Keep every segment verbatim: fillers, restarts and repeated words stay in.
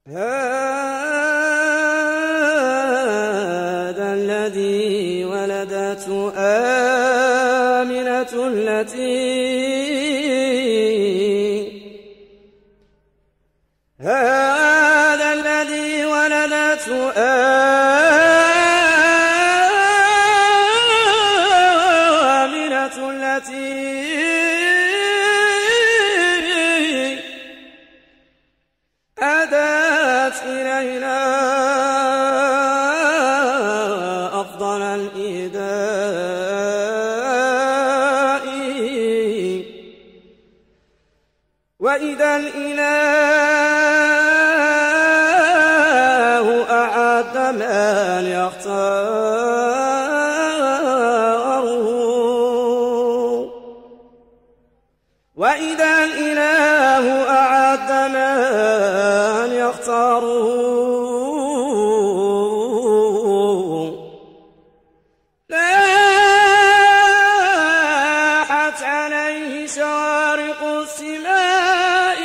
هذا الذي ولدته آمنة التي هذا الذي ولدته آمنة التي أدت إلينا أفضل الإيداء. وإذا الإله أعد من يختاره وإذا الإله أعد من يختاره لاحت عليه شوارق السماء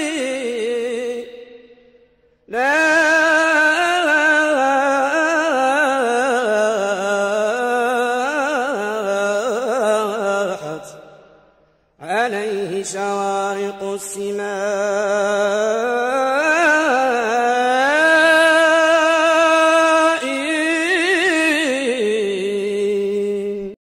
لاحت عليه شوارق السماء